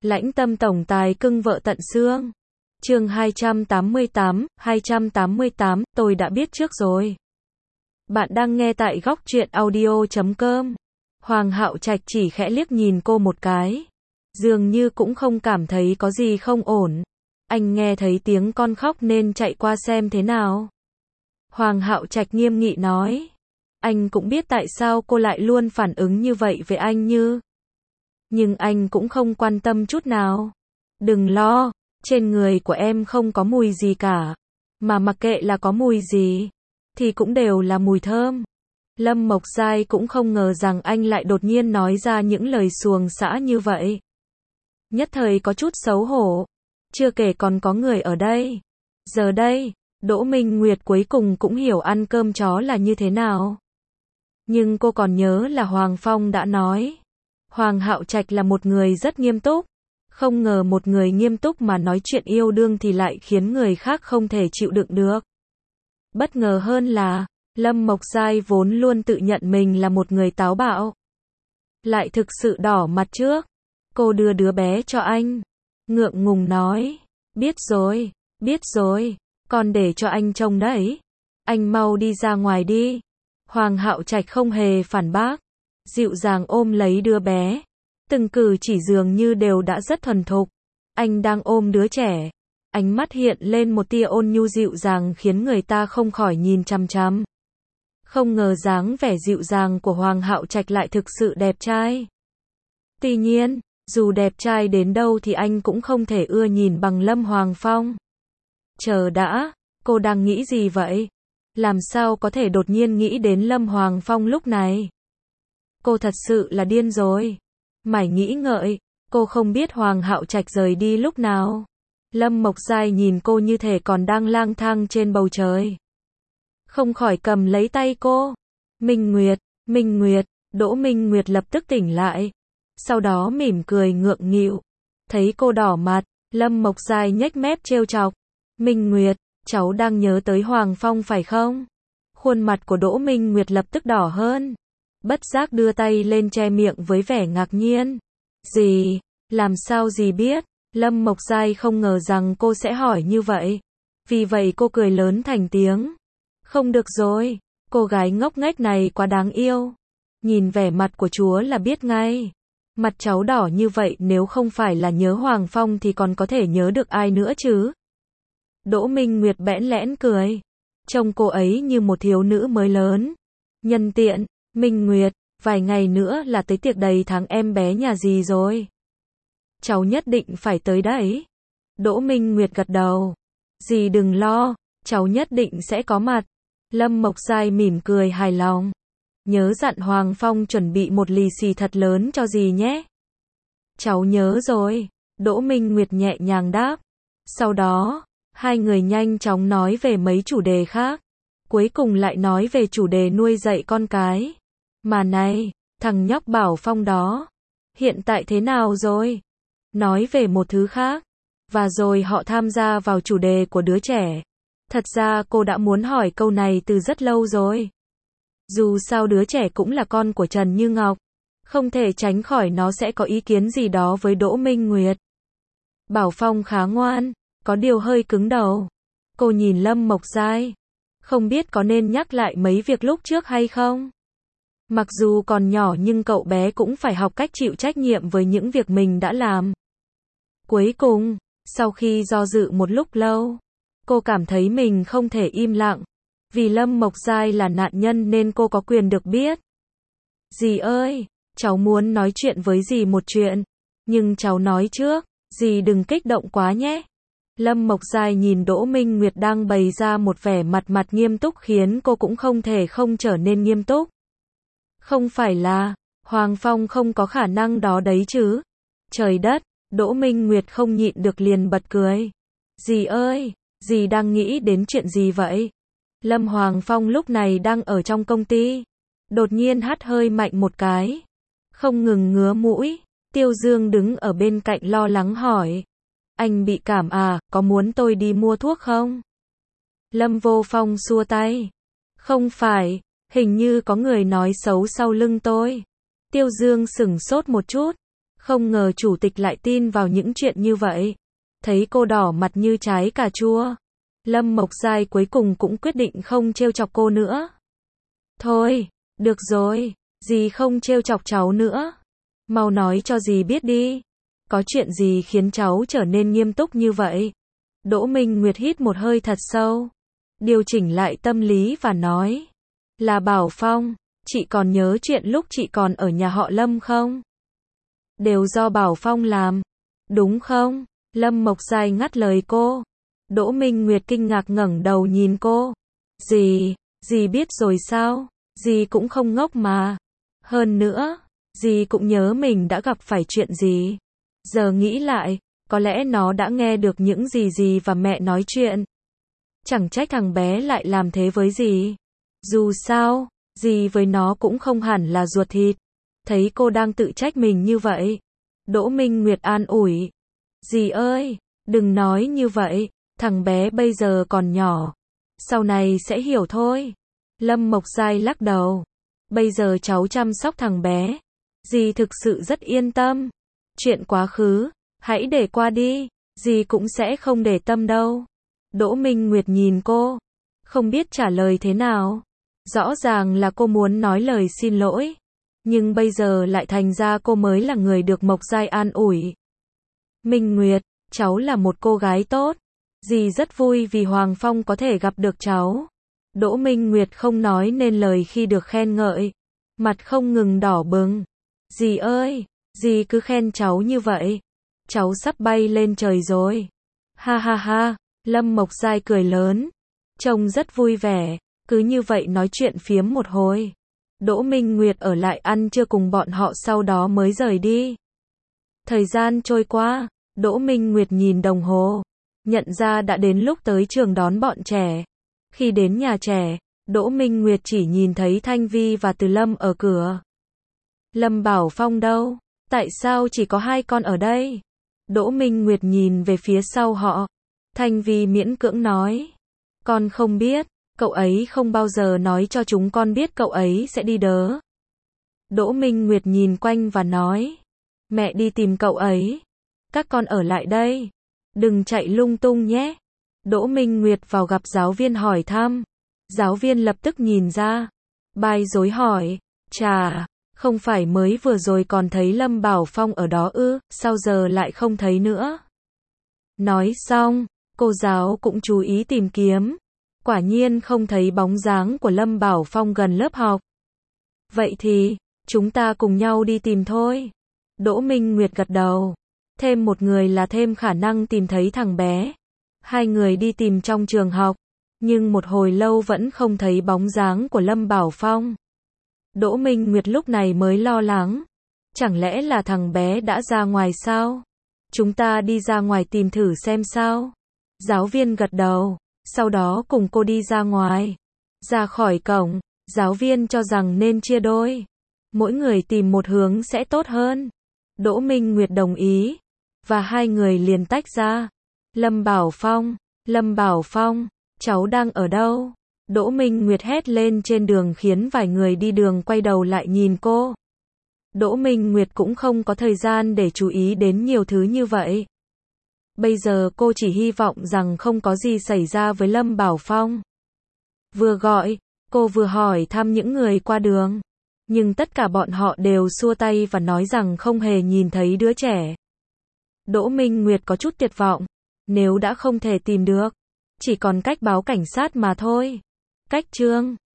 Lãnh tâm tổng tài cưng vợ tận xương. Chương 288, tôi đã biết trước rồi. Bạn đang nghe tại góc truyện audio.com. Hoàng Hạo Trạch chỉ khẽ liếc nhìn cô một cái, dường như cũng không cảm thấy có gì không ổn. Anh nghe thấy tiếng con khóc nên chạy qua xem thế nào. Hoàng Hạo Trạch nghiêm nghị nói. Anh cũng biết tại sao cô lại luôn phản ứng như vậy với anh nhưng anh cũng không quan tâm chút nào. Đừng lo, trên người của em không có mùi gì cả. Mà mặc kệ là có mùi gì, thì cũng đều là mùi thơm. Lâm Mộc Giai cũng không ngờ rằng anh lại đột nhiên nói ra những lời xuồng xã như vậy. Nhất thời có chút xấu hổ. Chưa kể còn có người ở đây. Giờ đây, Đỗ Minh Nguyệt cuối cùng cũng hiểu ăn cơm chó là như thế nào. Nhưng cô còn nhớ là Hoàng Phong đã nói. Hoàng Hạo Trạch là một người rất nghiêm túc. Không ngờ một người nghiêm túc mà nói chuyện yêu đương thì lại khiến người khác không thể chịu đựng được. Bất ngờ hơn là, Lâm Mộc Giai vốn luôn tự nhận mình là một người táo bạo, lại thực sự đỏ mặt trước. Cô đưa đứa bé cho anh, ngượng ngùng nói, biết rồi, còn để cho anh trông đấy. Anh mau đi ra ngoài đi. Hoàng Hạo Trạch không hề phản bác, dịu dàng ôm lấy đứa bé. Từng cử chỉ dường như đều đã rất thuần thục. Anh đang ôm đứa trẻ, ánh mắt hiện lên một tia ôn nhu dịu dàng khiến người ta không khỏi nhìn chằm chằm. Không ngờ dáng vẻ dịu dàng của Hoàng Hạo Trạch lại thực sự đẹp trai. Tuy nhiên, dù đẹp trai đến đâu thì anh cũng không thể ưa nhìn bằng Lâm Hoàng Phong. Chờ đã, cô đang nghĩ gì vậy? Làm sao có thể đột nhiên nghĩ đến Lâm Hoàng Phong lúc này? Cô thật sự là điên rồi. Mải nghĩ ngợi, cô không biết Hoàng Hạo Trạch rời đi lúc nào. Lâm Mộc Giai nhìn cô như thể còn đang lang thang trên bầu trời. Không khỏi cầm lấy tay cô. Minh Nguyệt, Đỗ Minh Nguyệt lập tức tỉnh lại. Sau đó mỉm cười ngượng nghịu. Thấy cô đỏ mặt, Lâm Mộc Giai nhếch mép trêu chọc. Minh Nguyệt, cháu đang nhớ tới Hoàng Phong phải không? Khuôn mặt của Đỗ Minh Nguyệt lập tức đỏ hơn. Bất giác đưa tay lên che miệng với vẻ ngạc nhiên. Gì? Làm sao dì biết? Lâm Mộc Giai không ngờ rằng cô sẽ hỏi như vậy. Vì vậy cô cười lớn thành tiếng. Không được rồi, cô gái ngốc nghếch này quá đáng yêu. Nhìn vẻ mặt của chúa là biết ngay. Mặt cháu đỏ như vậy nếu không phải là nhớ Hoàng Phong thì còn có thể nhớ được ai nữa chứ? Đỗ Minh Nguyệt bẽn lẽn cười. Trông cô ấy như một thiếu nữ mới lớn. Nhân tiện, Minh Nguyệt, vài ngày nữa là tới tiệc đầy tháng em bé nhà dì rồi. Cháu nhất định phải tới đấy. Đỗ Minh Nguyệt gật đầu. Dì đừng lo, cháu nhất định sẽ có mặt. Lâm Mộc Giai mỉm cười hài lòng. Nhớ dặn Hoàng Phong chuẩn bị một lì xì thật lớn cho dì nhé. Cháu nhớ rồi. Đỗ Minh Nguyệt nhẹ nhàng đáp. Sau đó, hai người nhanh chóng nói về mấy chủ đề khác. Cuối cùng lại nói về chủ đề nuôi dạy con cái. Mà này, thằng nhóc Bảo Phong đó, hiện tại thế nào rồi? Nói về một thứ khác. Và rồi họ tham gia vào chủ đề của đứa trẻ. Thật ra cô đã muốn hỏi câu này từ rất lâu rồi. Dù sao đứa trẻ cũng là con của Trần Như Ngọc. Không thể tránh khỏi nó sẽ có ý kiến gì đó với Đỗ Minh Nguyệt. Bảo Phong khá ngoan, có điều hơi cứng đầu. Cô nhìn Lâm Mộc Giai. Không biết có nên nhắc lại mấy việc lúc trước hay không? Mặc dù còn nhỏ nhưng cậu bé cũng phải học cách chịu trách nhiệm với những việc mình đã làm. Cuối cùng, sau khi do dự một lúc lâu, cô cảm thấy mình không thể im lặng. Vì Lâm Mộc Giai là nạn nhân nên cô có quyền được biết. Dì ơi, cháu muốn nói chuyện với dì một chuyện. Nhưng cháu nói trước, dì đừng kích động quá nhé. Lâm Mộc Giai nhìn Đỗ Minh Nguyệt đang bày ra một vẻ mặt nghiêm túc khiến cô cũng không thể không trở nên nghiêm túc. Không phải là, Hoàng Phong không có khả năng đó đấy chứ. Trời đất, Đỗ Minh Nguyệt không nhịn được liền bật cười. Dì ơi, dì đang nghĩ đến chuyện gì vậy? Lâm Hoàng Phong lúc này đang ở trong công ty. Đột nhiên hắt hơi mạnh một cái. Không ngừng ngứa mũi. Tiêu Dương đứng ở bên cạnh lo lắng hỏi. Anh bị cảm à, có muốn tôi đi mua thuốc không? Lâm Vô Phong xua tay. Không phải, hình như có người nói xấu sau lưng tôi. Tiêu Dương sửng sốt một chút. Không ngờ chủ tịch lại tin vào những chuyện như vậy. Thấy cô đỏ mặt như trái cà chua, Lâm Mộc Giai cuối cùng cũng quyết định không trêu chọc cô nữa. Thôi, được rồi, dì không trêu chọc cháu nữa. Mau nói cho dì biết đi. Có chuyện gì khiến cháu trở nên nghiêm túc như vậy? Đỗ Minh Nguyệt hít một hơi thật sâu, điều chỉnh lại tâm lý và nói. Là Bảo Phong, chị còn nhớ chuyện lúc chị còn ở nhà họ Lâm không? Đều do Bảo Phong làm, đúng không? Lâm Mộc Giai ngắt lời cô. Đỗ Minh Nguyệt kinh ngạc ngẩng đầu nhìn cô. Dì biết rồi sao? Dì cũng không ngốc mà. Hơn nữa, dì cũng nhớ mình đã gặp phải chuyện gì. Giờ nghĩ lại, có lẽ nó đã nghe được những gì dì và mẹ nói chuyện. Chẳng trách thằng bé lại làm thế với dì. Dù sao, dì với nó cũng không hẳn là ruột thịt. Thấy cô đang tự trách mình như vậy, Đỗ Minh Nguyệt an ủi. Dì ơi, đừng nói như vậy, thằng bé bây giờ còn nhỏ. Sau này sẽ hiểu thôi. Lâm Mộc Giai lắc đầu. Bây giờ cháu chăm sóc thằng bé. Dì thực sự rất yên tâm. Chuyện quá khứ, hãy để qua đi. Dì cũng sẽ không để tâm đâu. Đỗ Minh Nguyệt nhìn cô, không biết trả lời thế nào. Rõ ràng là cô muốn nói lời xin lỗi, nhưng bây giờ lại thành ra cô mới là người được Mộc Giai an ủi. Minh Nguyệt, cháu là một cô gái tốt. Dì rất vui vì Hoàng Phong có thể gặp được cháu. Đỗ Minh Nguyệt không nói nên lời khi được khen ngợi. Mặt không ngừng đỏ bừng. Dì ơi, dì cứ khen cháu như vậy. Cháu sắp bay lên trời rồi. Ha ha ha, Lâm Mộc Giai cười lớn. Trông rất vui vẻ, cứ như vậy nói chuyện phiếm một hồi. Đỗ Minh Nguyệt ở lại ăn trưa cùng bọn họ sau đó mới rời đi. Thời gian trôi qua, Đỗ Minh Nguyệt nhìn đồng hồ, nhận ra đã đến lúc tới trường đón bọn trẻ. Khi đến nhà trẻ, Đỗ Minh Nguyệt chỉ nhìn thấy Thanh Vi và Từ Lâm ở cửa. Lâm Bảo Phong đâu? Tại sao chỉ có hai con ở đây? Đỗ Minh Nguyệt nhìn về phía sau họ. Thanh Vi miễn cưỡng nói. Con không biết, cậu ấy không bao giờ nói cho chúng con biết cậu ấy sẽ đi đỡ. Đỗ Minh Nguyệt nhìn quanh và nói. Mẹ đi tìm cậu ấy. Các con ở lại đây. Đừng chạy lung tung nhé. Đỗ Minh Nguyệt vào gặp giáo viên hỏi thăm. Giáo viên lập tức nhìn ra. Bai dối hỏi. Chà, không phải mới vừa rồi còn thấy Lâm Bảo Phong ở đó ư, sao giờ lại không thấy nữa? Nói xong, cô giáo cũng chú ý tìm kiếm. Quả nhiên không thấy bóng dáng của Lâm Bảo Phong gần lớp học. Vậy thì, chúng ta cùng nhau đi tìm thôi. Đỗ Minh Nguyệt gật đầu. Thêm một người là thêm khả năng tìm thấy thằng bé. Hai người đi tìm trong trường học, nhưng một hồi lâu vẫn không thấy bóng dáng của Lâm Bảo Phong. Đỗ Minh Nguyệt lúc này mới lo lắng. Chẳng lẽ là thằng bé đã ra ngoài sao? Chúng ta đi ra ngoài tìm thử xem sao. Giáo viên gật đầu, sau đó cùng cô đi ra ngoài. Ra khỏi cổng, giáo viên cho rằng nên chia đôi. Mỗi người tìm một hướng sẽ tốt hơn. Đỗ Minh Nguyệt đồng ý, và hai người liền tách ra. Lâm Bảo Phong, cháu đang ở đâu? Đỗ Minh Nguyệt hét lên trên đường khiến vài người đi đường quay đầu lại nhìn cô. Đỗ Minh Nguyệt cũng không có thời gian để chú ý đến nhiều thứ như vậy. Bây giờ cô chỉ hy vọng rằng không có gì xảy ra với Lâm Bảo Phong. Vừa gọi, cô vừa hỏi thăm những người qua đường. Nhưng tất cả bọn họ đều xua tay và nói rằng không hề nhìn thấy đứa trẻ. Đỗ Minh Nguyệt có chút tuyệt vọng. Nếu đã không thể tìm được, chỉ còn cách báo cảnh sát mà thôi. Cách chương